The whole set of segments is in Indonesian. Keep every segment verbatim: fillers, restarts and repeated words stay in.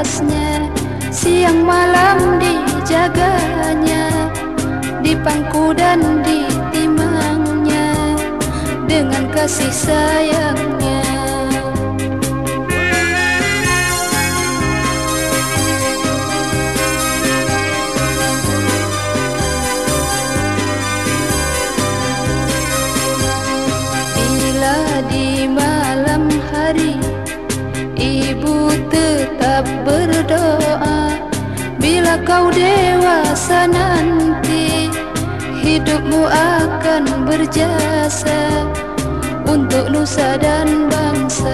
batasnya, siang malam dijaganya, dipangku dan ditimangnya dengan kasih sayangnya. Bila di malam hari ibu tetap berdoa, bila kau dewasa nanti hidupmu akan berjasa untuk nusa dan bangsa.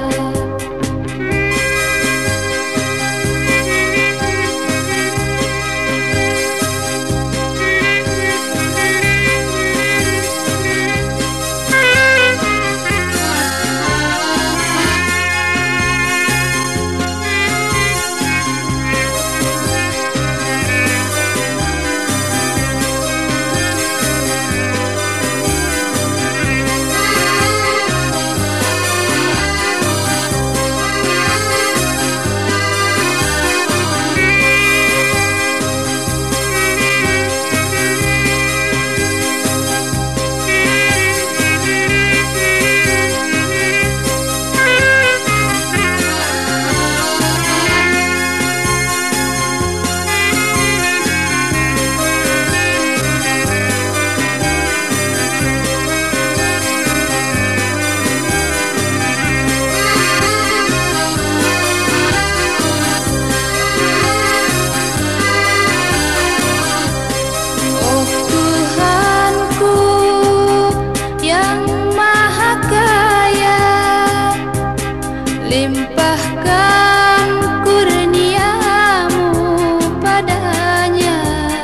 Limpahkan kurniamu padanya,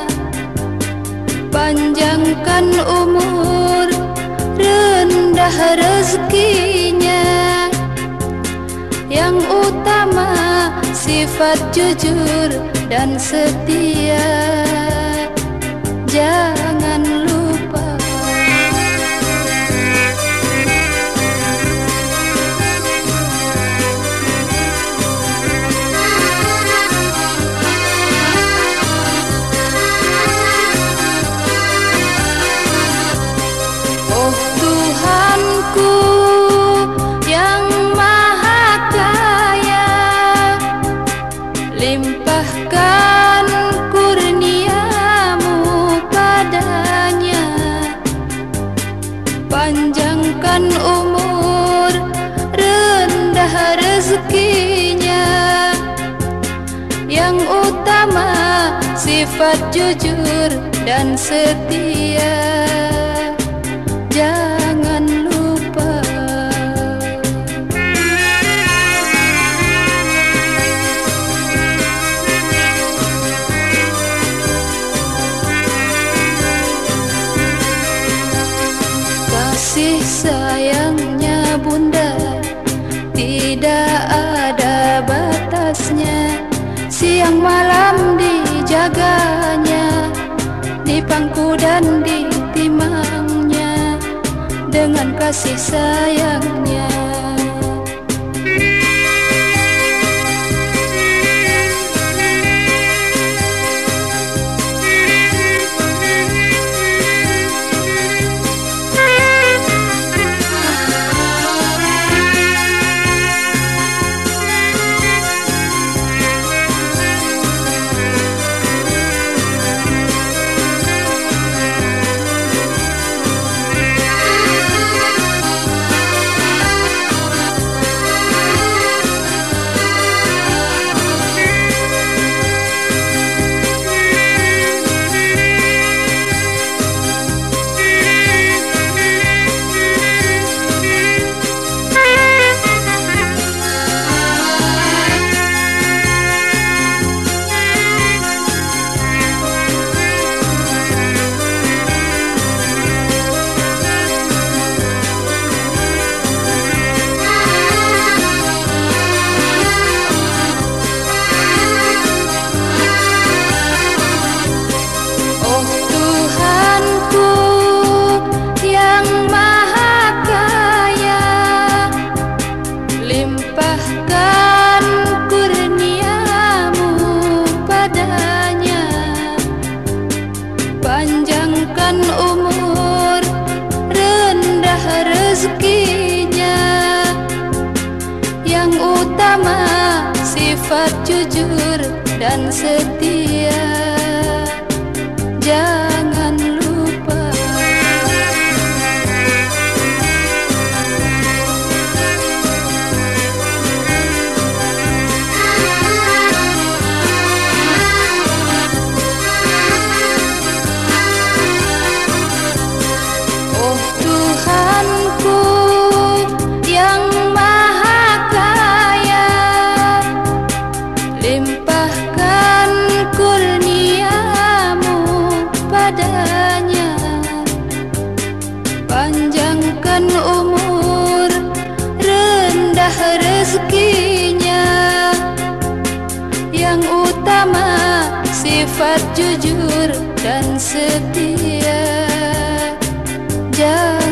panjangkan umur, rendah rezekinya, yang utama sifat jujur dan setia, jangan lupa. Limpahkan kurniamu padanya, panjangkan umur, rendah rezekinya, yang utama sifat jujur dan setia, jangan lupa. Kasih sayangnya bunda tidak ada batasnya, siang malam dijaganya, dipangku dan ditimangnya dengan kasih sayangnya. sifat jujur dan setia. Jangan lupa. Oh Tuhanku yang Maha Kaya, limpahkan kurnia-Mu padanya, panjangkan umur, rendah rezekinya, yang utama sifat jujur dan setia. Jangan